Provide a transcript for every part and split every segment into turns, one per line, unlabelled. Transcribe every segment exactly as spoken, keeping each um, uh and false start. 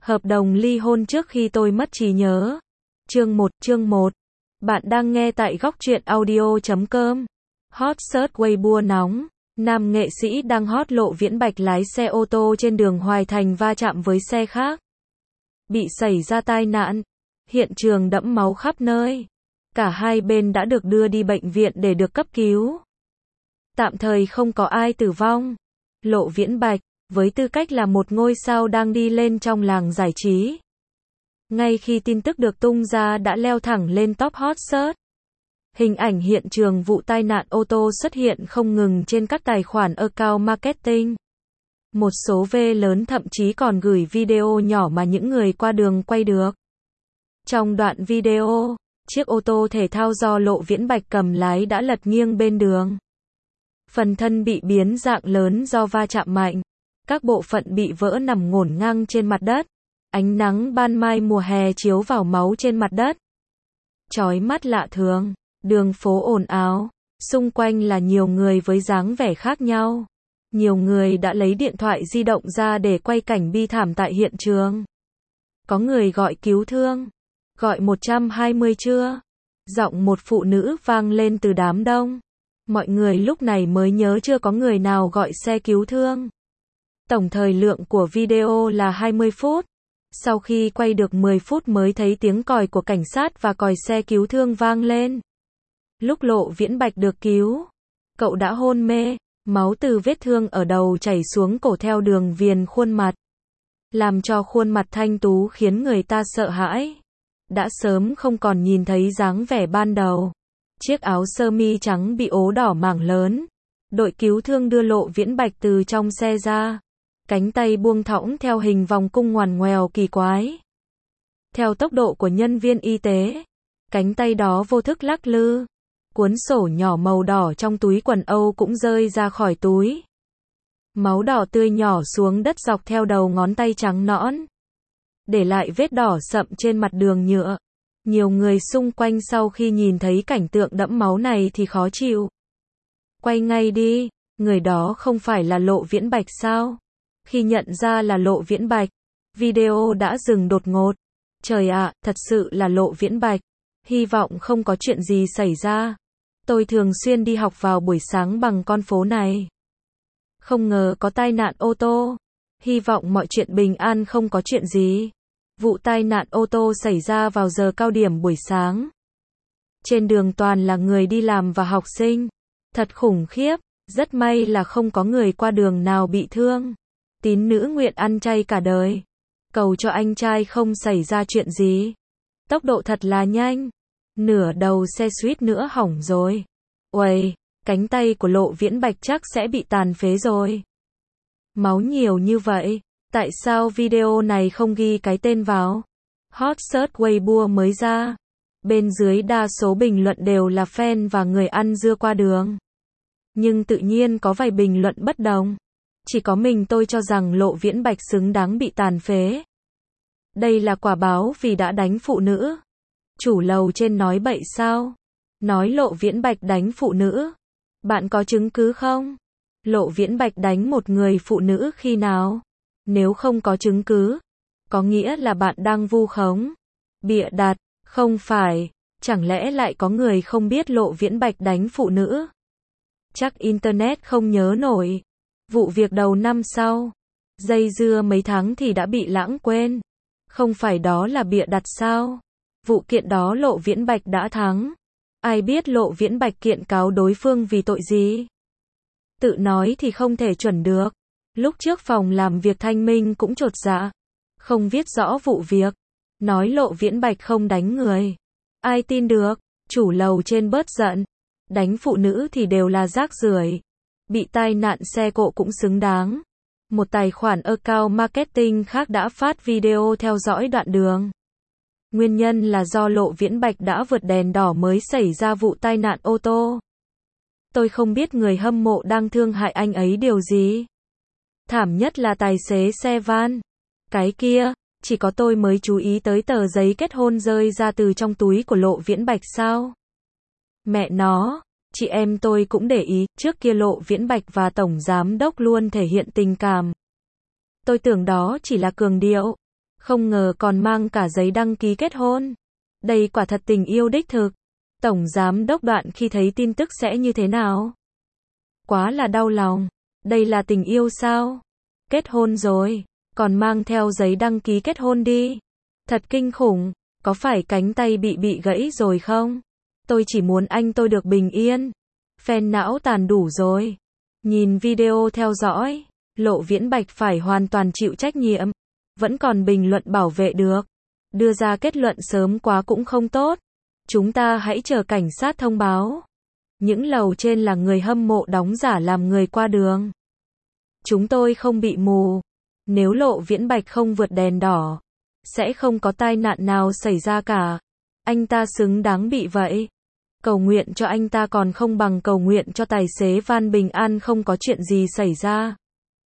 Hợp đồng ly hôn trước khi tôi mất trí nhớ. Chương một, chương một. Bạn đang nghe tại góc truyện audio chấm com. Hot search Weibo nóng. Nam nghệ sĩ đang hot Lộ Viễn Bạch lái xe ô tô trên đường Hoài Thành va chạm với xe khác. Bị xảy ra tai nạn. Hiện trường đẫm máu khắp nơi. Cả hai bên đã được đưa đi bệnh viện để được cấp cứu. Tạm thời không có ai tử vong. Lộ Viễn Bạch, với tư cách là một ngôi sao đang đi lên trong làng giải trí. Ngay khi tin tức được tung ra đã leo thẳng lên top hot search. Hình ảnh hiện trường vụ tai nạn ô tô xuất hiện không ngừng trên các tài khoản account marketing. Một số V lớn thậm chí còn gửi video nhỏ mà những người qua đường quay được. Trong đoạn video, chiếc ô tô thể thao do Lộ Viễn Bạch cầm lái đã lật nghiêng bên đường. Phần thân bị biến dạng lớn do va chạm mạnh. Các bộ phận bị vỡ nằm ngổn ngang trên mặt đất. Ánh nắng ban mai mùa hè chiếu vào máu trên mặt đất. Chói mắt lạ thường. Đường phố ồn ào. Xung quanh là nhiều người với dáng vẻ khác nhau. Nhiều người đã lấy điện thoại di động ra để quay cảnh bi thảm tại hiện trường. Có người gọi cứu thương. Gọi một trăm hai mươi chưa? Giọng một phụ nữ vang lên từ đám đông. Mọi người lúc này mới nhớ chưa có người nào gọi xe cứu thương. Tổng thời lượng của video là hai mươi phút. Sau khi quay được mười phút mới thấy tiếng còi của cảnh sát và còi xe cứu thương vang lên. Lúc Lộ Viễn Bạch được cứu, cậu đã hôn mê, máu từ vết thương ở đầu chảy xuống cổ theo đường viền khuôn mặt. Làm cho khuôn mặt thanh tú khiến người ta sợ hãi. Đã sớm không còn nhìn thấy dáng vẻ ban đầu. Chiếc áo sơ mi trắng bị ố đỏ mảng lớn. Đội cứu thương đưa Lộ Viễn Bạch từ trong xe ra. Cánh tay buông thõng theo hình vòng cung ngoằn ngoèo kỳ quái. Theo tốc độ của nhân viên y tế, cánh tay đó vô thức lắc lư. Cuốn sổ nhỏ màu đỏ trong túi quần Âu cũng rơi ra khỏi túi. Máu đỏ tươi nhỏ xuống đất dọc theo đầu ngón tay trắng nõn. Để lại vết đỏ sậm trên mặt đường nhựa. Nhiều người xung quanh sau khi nhìn thấy cảnh tượng đẫm máu này thì khó chịu. Quay ngay đi, người đó không phải là Lộ Viễn Bạch sao? Khi nhận ra là Lộ Viễn Bạch, video đã dừng đột ngột. Trời ạ, thật sự là Lộ Viễn Bạch. Hy vọng không có chuyện gì xảy ra. Tôi thường xuyên đi học vào buổi sáng bằng con phố này. Không ngờ có tai nạn ô tô. Hy vọng mọi chuyện bình an, không có chuyện gì. Vụ tai nạn ô tô xảy ra vào giờ cao điểm buổi sáng. Trên đường toàn là người đi làm và học sinh. Thật khủng khiếp. Rất may là không có người qua đường nào bị thương. Tín nữ nguyện ăn chay cả đời. Cầu cho anh trai không xảy ra chuyện gì. Tốc độ thật là nhanh. Nửa đầu xe suýt nữa hỏng rồi. Uầy, cánh tay của Lộ Viễn Bạch chắc sẽ bị tàn phế rồi. Máu nhiều như vậy, tại sao video này không ghi cái tên vào? Hot search Weibo mới ra. Bên dưới đa số bình luận đều là fan và người ăn dưa qua đường. Nhưng tự nhiên có vài bình luận bất đồng. Chỉ có mình tôi cho rằng Lộ Viễn Bạch xứng đáng bị tàn phế. Đây là quả báo vì đã đánh phụ nữ. Chủ lầu trên nói bậy sao? Nói Lộ Viễn Bạch đánh phụ nữ. Bạn có chứng cứ không? Lộ Viễn Bạch đánh một người phụ nữ khi nào? Nếu không có chứng cứ, có nghĩa là bạn đang vu khống. Bịa đặt, không phải. Chẳng lẽ lại có người không biết Lộ Viễn Bạch đánh phụ nữ? Chắc Internet không nhớ nổi. Vụ việc đầu năm sau. Dây dưa mấy tháng thì đã bị lãng quên. Không phải đó là bịa đặt sao? Vụ kiện đó Lộ Viễn Bạch đã thắng. Ai biết Lộ Viễn Bạch kiện cáo đối phương vì tội gì? Tự nói thì không thể chuẩn được. Lúc trước phòng làm việc Thanh Minh cũng chột dạ. Không viết rõ vụ việc. Nói Lộ Viễn Bạch không đánh người. Ai tin được? Chủ lầu trên bớt giận. Đánh phụ nữ thì đều là rác rưởi. Bị tai nạn xe cộ cũng xứng đáng. Một tài khoản account marketing khác đã phát video theo dõi đoạn đường. Nguyên nhân là do Lộ Viễn Bạch đã vượt đèn đỏ mới xảy ra vụ tai nạn ô tô. Tôi không biết người hâm mộ đang thương hại anh ấy điều gì. Thảm nhất là tài xế xe van. Cái kia, chỉ có tôi mới chú ý tới tờ giấy kết hôn rơi ra từ trong túi của Lộ Viễn Bạch sao? Mẹ nó, chị em tôi cũng để ý, trước kia Lộ Viễn Bạch và Tổng Giám Đốc luôn thể hiện tình cảm. Tôi tưởng đó chỉ là cường điệu. Không ngờ còn mang cả giấy đăng ký kết hôn. Đây quả thật tình yêu đích thực. Tổng giám đốc Đoạn khi thấy tin tức sẽ như thế nào? Quá là đau lòng. Đây là tình yêu sao? Kết hôn rồi, còn mang theo giấy đăng ký kết hôn đi. Thật kinh khủng, có phải cánh tay bị bị gãy rồi không? Tôi chỉ muốn anh tôi được bình yên. Fan não tàn đủ rồi. Nhìn video theo dõi, Lộ Viễn Bạch phải hoàn toàn chịu trách nhiệm. Vẫn còn bình luận bảo vệ được. Đưa ra kết luận sớm quá cũng không tốt. Chúng ta hãy chờ cảnh sát thông báo. Những lầu trên là người hâm mộ đóng giả làm người qua đường. Chúng tôi không bị mù. Nếu Lộ Viễn Bạch không vượt đèn đỏ, sẽ không có tai nạn nào xảy ra cả. Anh ta xứng đáng bị vậy. Cầu nguyện cho anh ta còn không bằng cầu nguyện cho tài xế van bình an không có chuyện gì xảy ra.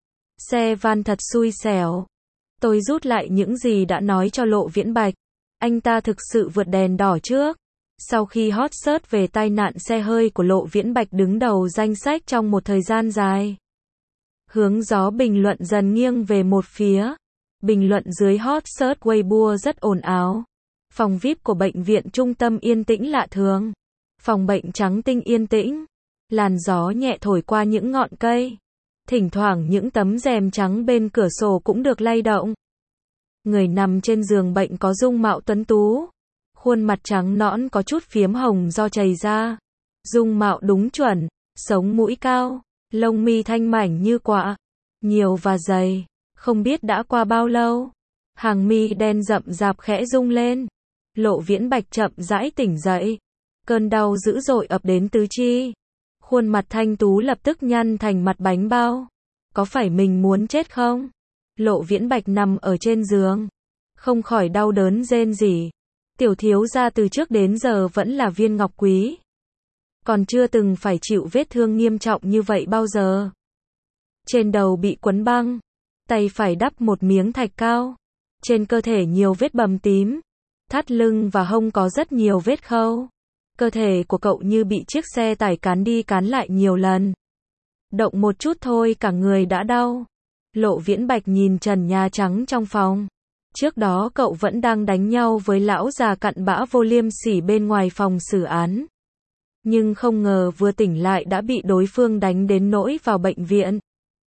Xe van thật xui xẻo. Tôi rút lại những gì đã nói cho Lộ Viễn Bạch. Anh ta thực sự vượt đèn đỏ trước. Sau khi hot search về tai nạn xe hơi của Lộ Viễn Bạch đứng đầu danh sách trong một thời gian dài. Hướng gió bình luận dần nghiêng về một phía. Bình luận dưới hot search Weibo rất ồn ào. Phòng vi ai pi của bệnh viện trung tâm yên tĩnh lạ thường. Phòng bệnh trắng tinh yên tĩnh. Làn gió nhẹ thổi qua những ngọn cây. Thỉnh thoảng những tấm rèm trắng bên cửa sổ cũng được lay động. Người nằm trên giường bệnh có dung mạo tuấn tú. Khuôn mặt trắng nõn có chút phiếm hồng do chảy ra. Dung mạo đúng chuẩn, sống mũi cao, lông mi thanh mảnh như quạ, nhiều và dày, không biết đã qua bao lâu. Hàng mi đen rậm rạp khẽ rung lên. Lộ Viễn Bạch chậm rãi tỉnh dậy. Cơn đau dữ dội ập đến tứ chi. Khuôn mặt thanh tú lập tức nhăn thành mặt bánh bao. Có phải mình muốn chết không? Lộ Viễn Bạch nằm ở trên giường, không khỏi đau đớn rên rỉ. Tiểu thiếu gia từ trước đến giờ vẫn là viên ngọc quý. Còn chưa từng phải chịu vết thương nghiêm trọng như vậy bao giờ. Trên đầu bị quấn băng, tay phải đắp một miếng thạch cao. Trên cơ thể nhiều vết bầm tím, thắt lưng và hông có rất nhiều vết khâu. Cơ thể của cậu như bị chiếc xe tải cán đi cán lại nhiều lần. Động một chút thôi cả người đã đau. Lộ Viễn Bạch nhìn trần nhà trắng trong phòng. Trước đó cậu vẫn đang đánh nhau với lão già cặn bã vô liêm sỉ bên ngoài phòng xử án. Nhưng không ngờ vừa tỉnh lại đã bị đối phương đánh đến nỗi vào bệnh viện.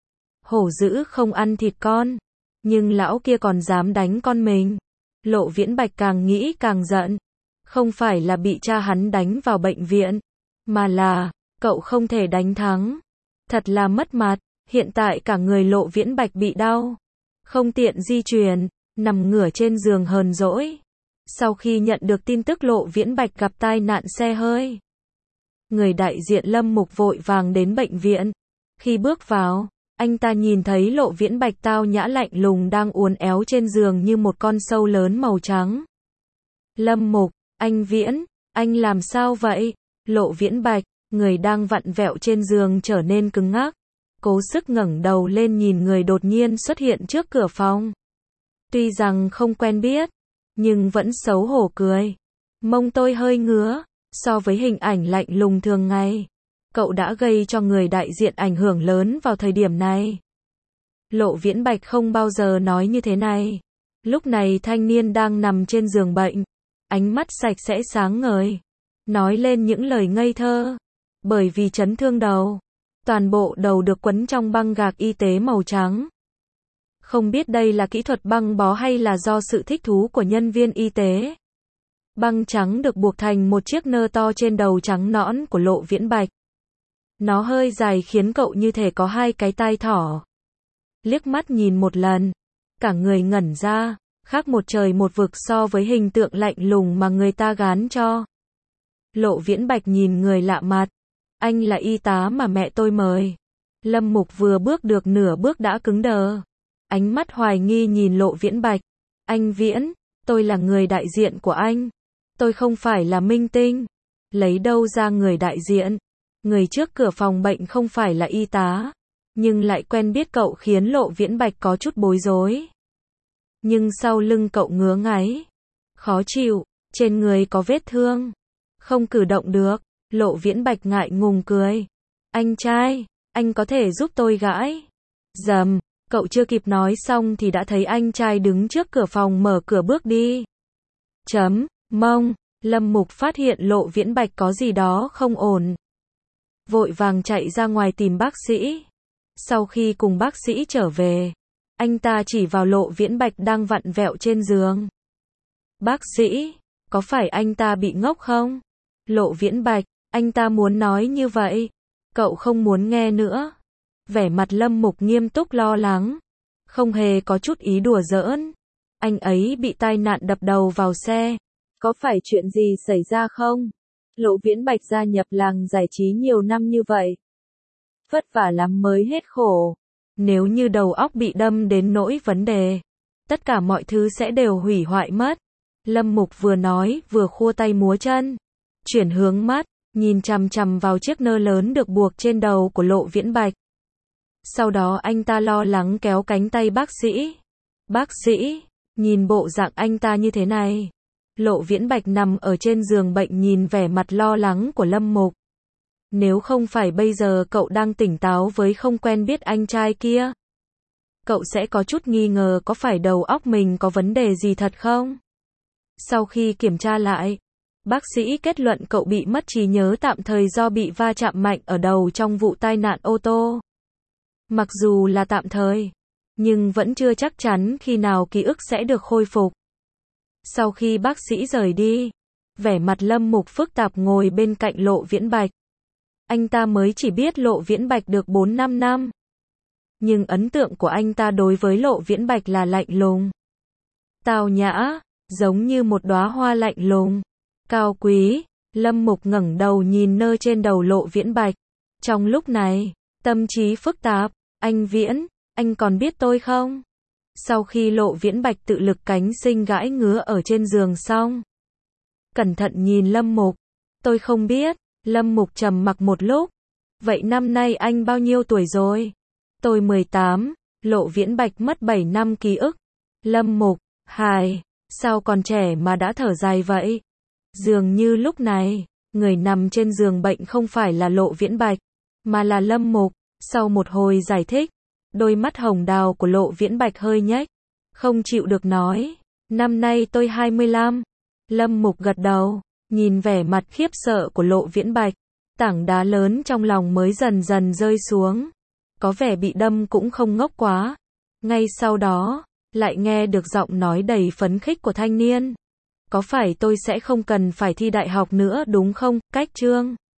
Hổ dữ không ăn thịt con. Nhưng lão kia còn dám đánh con mình. Lộ Viễn Bạch càng nghĩ càng giận. Không phải là bị cha hắn đánh vào bệnh viện, mà là, cậu không thể đánh thắng. Thật là mất mặt, hiện tại cả người Lộ Viễn Bạch bị đau. Không tiện di chuyển, nằm ngửa trên giường hờn dỗi. Sau khi nhận được tin tức Lộ Viễn Bạch gặp tai nạn xe hơi, người đại diện Lâm Mục vội vàng đến bệnh viện. Khi bước vào, anh ta nhìn thấy Lộ Viễn Bạch tao nhã lạnh lùng đang uốn éo trên giường như một con sâu lớn màu trắng. Lâm Mục, anh Viễn, anh làm sao vậy? Lộ Viễn Bạch, người đang vặn vẹo trên giường trở nên cứng ngắc. Cố sức ngẩng đầu lên nhìn người đột nhiên xuất hiện trước cửa phòng. Tuy rằng không quen biết, nhưng vẫn xấu hổ cười. Mông tôi hơi ngứa, so với hình ảnh lạnh lùng thường ngày. Cậu đã gây cho người đại diện ảnh hưởng lớn vào thời điểm này. Lộ Viễn Bạch không bao giờ nói như thế này. Lúc này thanh niên đang nằm trên giường bệnh. Ánh mắt sạch sẽ sáng ngời. Nói lên những lời ngây thơ. Bởi vì chấn thương đầu. Toàn bộ đầu được quấn trong băng gạc y tế màu trắng. Không biết đây là kỹ thuật băng bó hay là do sự thích thú của nhân viên y tế. Băng trắng được buộc thành một chiếc nơ to trên đầu trắng nõn của Lộ Viễn Bạch. Nó hơi dài khiến cậu như thể có hai cái tai thỏ. Liếc mắt nhìn một lần, cả người ngẩn ra, khác một trời một vực so với hình tượng lạnh lùng mà người ta gán cho. Lộ Viễn Bạch nhìn người lạ mặt. Anh là y tá mà mẹ tôi mời. Lâm Mục vừa bước được nửa bước đã cứng đờ. Ánh mắt hoài nghi nhìn Lộ Viễn Bạch. Anh Viễn, tôi là người đại diện của anh. Tôi không phải là minh tinh. Lấy đâu ra người đại diện? Người trước cửa phòng bệnh không phải là y tá, nhưng lại quen biết cậu khiến Lộ Viễn Bạch có chút bối rối. Nhưng sau lưng cậu ngứa ngáy, khó chịu, trên người có vết thương, không cử động được. Lộ Viễn Bạch ngại ngùng cười. Anh trai, anh có thể giúp tôi gãi. Dầm, Cậu chưa kịp nói xong thì đã thấy anh trai đứng trước cửa phòng mở cửa bước đi. Chấm, mông, Lâm Mục phát hiện Lộ Viễn Bạch có gì đó không ổn. Vội vàng chạy ra ngoài tìm bác sĩ. Sau khi cùng bác sĩ trở về, anh ta chỉ vào Lộ Viễn Bạch đang vặn vẹo trên giường. Bác sĩ, có phải anh ta bị ngốc không? Lộ Viễn Bạch, anh ta muốn nói như vậy. Cậu không muốn nghe nữa. Vẻ mặt Lâm Mục nghiêm túc lo lắng. Không hề có chút ý đùa giỡn. Anh ấy bị tai nạn đập đầu vào xe. Có phải chuyện gì xảy ra không? Lộ Viễn Bạch gia nhập làng giải trí nhiều năm như vậy. Vất vả lắm mới hết khổ. Nếu như đầu óc bị đâm đến nỗi vấn đề, tất cả mọi thứ sẽ đều hủy hoại mất. Lâm Mục vừa nói, vừa khua tay múa chân. Chuyển hướng mắt, nhìn chằm chằm vào chiếc nơ lớn được buộc trên đầu của Lộ Viễn Bạch. Sau đó anh ta lo lắng kéo cánh tay bác sĩ. Bác sĩ, nhìn bộ dạng anh ta như thế này. Lộ Viễn Bạch nằm ở trên giường bệnh nhìn vẻ mặt lo lắng của Lâm Mục. Nếu không phải bây giờ cậu đang tỉnh táo với không quen biết anh trai kia, cậu sẽ có chút nghi ngờ có phải đầu óc mình có vấn đề gì thật không? Sau khi kiểm tra lại, bác sĩ kết luận cậu bị mất trí nhớ tạm thời do bị va chạm mạnh ở đầu trong vụ tai nạn ô tô. Mặc dù là tạm thời, nhưng vẫn chưa chắc chắn khi nào ký ức sẽ được khôi phục. Sau khi bác sĩ rời đi, vẻ mặt Lâm Mục phức tạp ngồi bên cạnh Lộ Viễn Bạch. Anh ta mới chỉ biết Lộ Viễn Bạch được bốn năm năm. Nhưng ấn tượng của anh ta đối với Lộ Viễn Bạch là lạnh lùng, tao nhã, giống như một đóa hoa lạnh lùng, cao quý. Lâm Mục ngẩng đầu nhìn nơ trên đầu Lộ Viễn Bạch. Trong lúc này, tâm trí phức tạp, anh Viễn, anh còn biết tôi không? Sau khi Lộ Viễn Bạch tự lực cánh sinh gãi ngứa ở trên giường xong, cẩn thận nhìn Lâm Mục. Tôi không biết. Lâm Mục trầm mặc một lúc. Vậy năm nay anh bao nhiêu tuổi rồi? Tôi mười tám. Lộ Viễn Bạch mất bảy năm ký ức. Lâm Mục, hài, sao còn trẻ mà đã thở dài vậy? Dường như lúc này, người nằm trên giường bệnh không phải là Lộ Viễn Bạch, mà là Lâm Mục. Sau một hồi giải thích, đôi mắt hồng đào của Lộ Viễn Bạch hơi nhếch, không chịu được nói, năm nay tôi hai mươi lăm. Lâm Mục gật đầu, nhìn vẻ mặt khiếp sợ của Lộ Viễn Bạch, tảng đá lớn trong lòng mới dần dần rơi xuống. Có vẻ bị đâm cũng không ngốc quá. Ngay sau đó, lại nghe được giọng nói đầy phấn khích của thanh niên. Có phải tôi sẽ không cần phải thi đại học nữa đúng không? Cách chương